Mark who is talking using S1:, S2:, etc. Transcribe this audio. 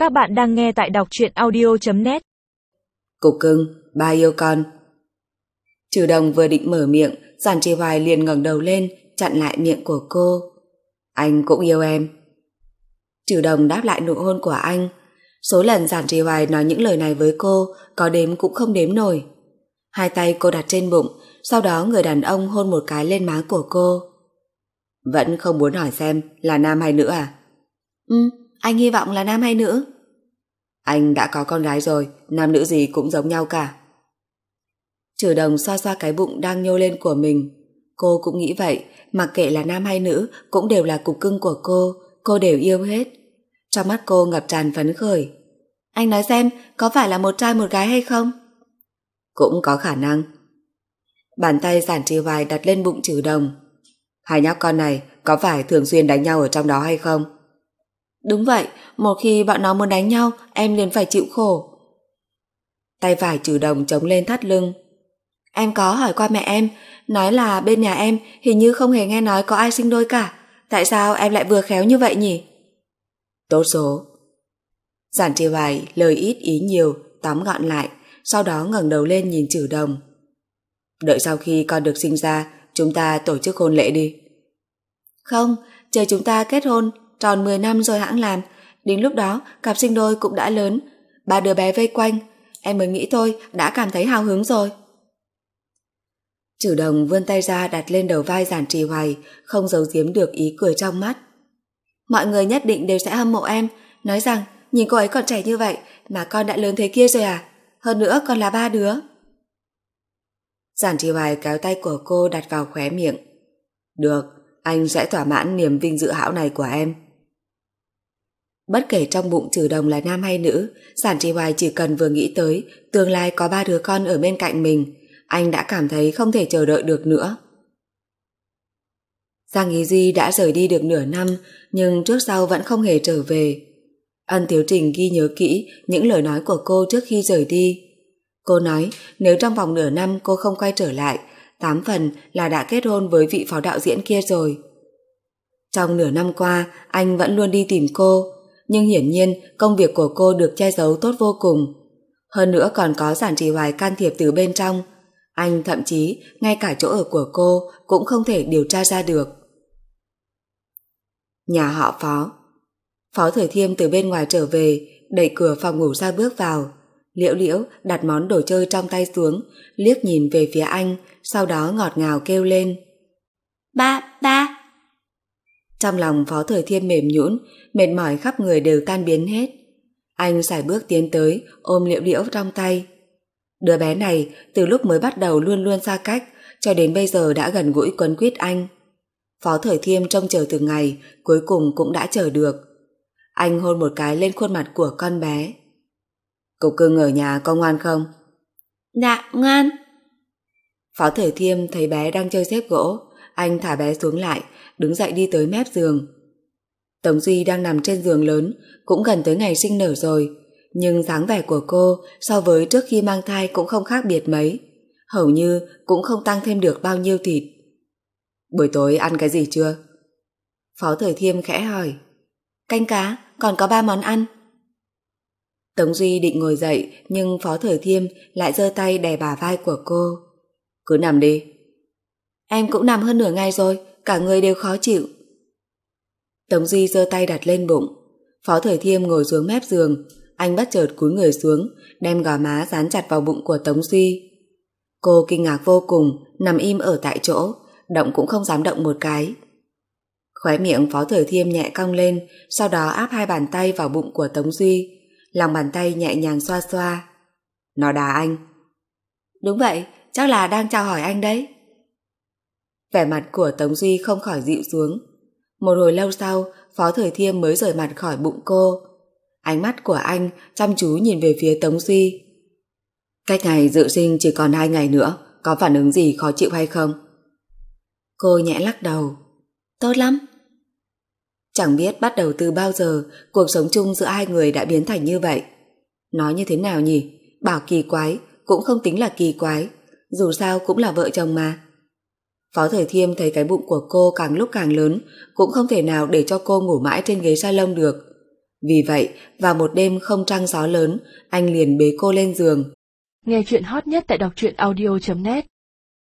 S1: Các bạn đang nghe tại đọc truyện audio.net.
S2: Cục cưng, ba yêu con. Trừ Đồng vừa định mở miệng, Giản Trì Hoài liền ngẩng đầu lên, chặn lại miệng của cô. Anh cũng yêu em. Trừ Đồng đáp lại nụ hôn của anh. Số lần Giản Trì Hoài nói những lời này với cô, có đếm cũng không đếm nổi. Hai tay cô đặt trên bụng, sau đó người đàn ông hôn một cái lên má của cô. Vẫn không muốn hỏi xem là nam hay nữ à?
S3: Anh hy vọng là nam hay nữ.
S2: Anh đã có con gái rồi, nam nữ gì cũng giống nhau cả. Trừ Đồng xoa xoa cái bụng đang nhô lên của mình. Cô cũng nghĩ vậy, mặc kệ là nam hay nữ cũng đều là cục cưng của cô đều yêu hết. Trong mắt cô ngập tràn phấn khởi.
S3: Anh nói xem, có phải là một trai một gái hay không?
S2: Cũng có khả năng. Bàn tay Giản Trì Hoài đặt lên bụng Trừ Đồng. Hai nhóc con này có phải thường xuyên đánh nhau ở trong đó hay không?
S3: Đúng vậy, một khi bọn nó muốn đánh nhau, em liền phải chịu khổ.
S2: Tay phải Trừ Đồng chống lên thắt lưng.
S3: Em có hỏi qua mẹ em, nói là bên nhà em hình như không hề nghe nói có ai sinh đôi cả. Tại sao em lại vừa khéo như vậy nhỉ?
S2: Tốt số. Giản Trì Hoài lời ít ý nhiều, tóm gọn lại, sau đó ngẩng đầu lên nhìn Trừ Đồng. Đợi sau khi con được sinh ra, chúng ta tổ chức hôn lễ đi.
S3: Không, chờ chúng ta kết hôn tròn 10 năm rồi hẵng làm. Đến lúc đó cặp sinh đôi cũng đã lớn, 3 đứa bé vây quanh, em mới nghĩ thôi đã cảm thấy hào hứng rồi.
S2: Trừ Đồng vươn tay ra đặt lên đầu vai Giản Trì Hoài, không giấu giếm được ý cười trong mắt.
S3: Mọi người nhất định đều sẽ hâm mộ em, nói rằng nhìn cô ấy còn trẻ như vậy mà con đã lớn thế kia rồi à? Hơn nữa còn là 3 đứa.
S2: Giản Trì Hoài kéo tay của cô đặt vào khóe miệng. Được, anh sẽ thỏa mãn niềm vinh dự hão này của em. Bất kể trong bụng Trừ Đồng là nam hay nữ, Giản Trì Hoài chỉ cần vừa nghĩ tới tương lai có 3 đứa con ở bên cạnh mình, anh đã cảm thấy không thể chờ đợi được nữa. Giang Ý Duy đã rời đi được nửa năm, nhưng trước sau vẫn không hề trở về. Ân Thiếu Trình ghi nhớ kỹ những lời nói của cô trước khi rời đi. Cô nói nếu trong vòng nửa năm cô không quay trở lại, 8 phần là đã kết hôn với vị phó đạo diễn kia rồi. Trong nửa năm qua, anh vẫn luôn đi tìm cô, nhưng hiển nhiên công việc của cô được che giấu tốt vô cùng. Hơn nữa còn có Giản Trì Hoài can thiệp từ bên trong. Anh thậm chí ngay cả chỗ ở của cô cũng không thể điều tra ra được. Nhà họ Phó. Phó Thời Thiêm từ bên ngoài trở về, đẩy cửa phòng ngủ ra bước vào. Liễu Liễu đặt món đồ chơi trong tay xuống, liếc nhìn về phía anh, sau đó ngọt ngào kêu lên.
S3: Ba!
S2: Trong lòng Phó Thời Thiêm mềm nhũn, mệt mỏi khắp người đều tan biến hết. Anh sải bước tiến tới, ôm Liễu Liễu trong tay. Đứa bé này từ lúc mới bắt đầu luôn luôn xa cách, cho đến bây giờ đã gần gũi quấn quýt anh. Phó Thời Thiêm trông chờ từng ngày, cuối cùng cũng đã chờ được. Anh hôn một cái lên khuôn mặt của con bé. Cục cưng ở nhà có ngoan không?
S3: Dạ, ngoan.
S2: Phó Thời Thiêm thấy bé đang chơi xếp gỗ, anh thả bé xuống lại, đứng dậy đi tới mép giường. Tống Duy đang nằm trên giường lớn, cũng gần tới ngày sinh nở rồi, nhưng dáng vẻ của cô so với trước khi mang thai cũng không khác biệt mấy, hầu như cũng không tăng thêm được bao nhiêu thịt. Buổi tối ăn cái gì chưa? Phó Thời Thiêm khẽ hỏi.
S3: Canh cá, còn có 3 món ăn.
S2: Tống Duy định ngồi dậy, nhưng Phó Thời Thiêm lại giơ tay đè bả vai của cô. Cứ nằm đi.
S3: Em cũng nằm hơn nửa ngày rồi, cả người đều khó chịu.
S2: Tống Duy giơ tay đặt lên bụng. Phó Thời Thiêm ngồi xuống mép giường, anh bất chợt cúi người xuống, đem gò má dán chặt vào bụng của Tống Duy. Cô kinh ngạc vô cùng, nằm im ở tại chỗ, động cũng không dám động một cái. Khóe miệng Phó Thời Thiêm nhẹ cong lên, sau đó áp 2 bàn tay vào bụng của Tống Duy, lòng bàn tay nhẹ nhàng xoa xoa. Nó đá anh.
S3: Đúng vậy, chắc là đang chào hỏi anh đấy.
S2: Vẻ mặt của Tống Duy không khỏi dịu xuống. Một hồi lâu sau, Phó Thời Thiêm mới rời mặt khỏi bụng cô. Ánh mắt của anh chăm chú nhìn về phía Tống Duy. Cách ngày dự sinh chỉ còn 2 ngày nữa, có phản ứng gì khó chịu hay không? Cô nhẹ lắc đầu.
S3: Tốt lắm.
S2: Chẳng biết bắt đầu từ bao giờ cuộc sống chung giữa hai người đã biến thành như vậy. Nói như thế nào nhỉ? Bảo kỳ quái cũng không tính là kỳ quái, dù sao cũng là vợ chồng mà. Phó Thời Thiêm thấy cái bụng của cô càng lúc càng lớn, cũng không thể nào để cho cô ngủ mãi trên ghế salon được. Vì vậy, vào một đêm không trăng gió lớn, anh liền bế cô lên giường.
S1: Nghe chuyện hot nhất tại đọc truyện audio.net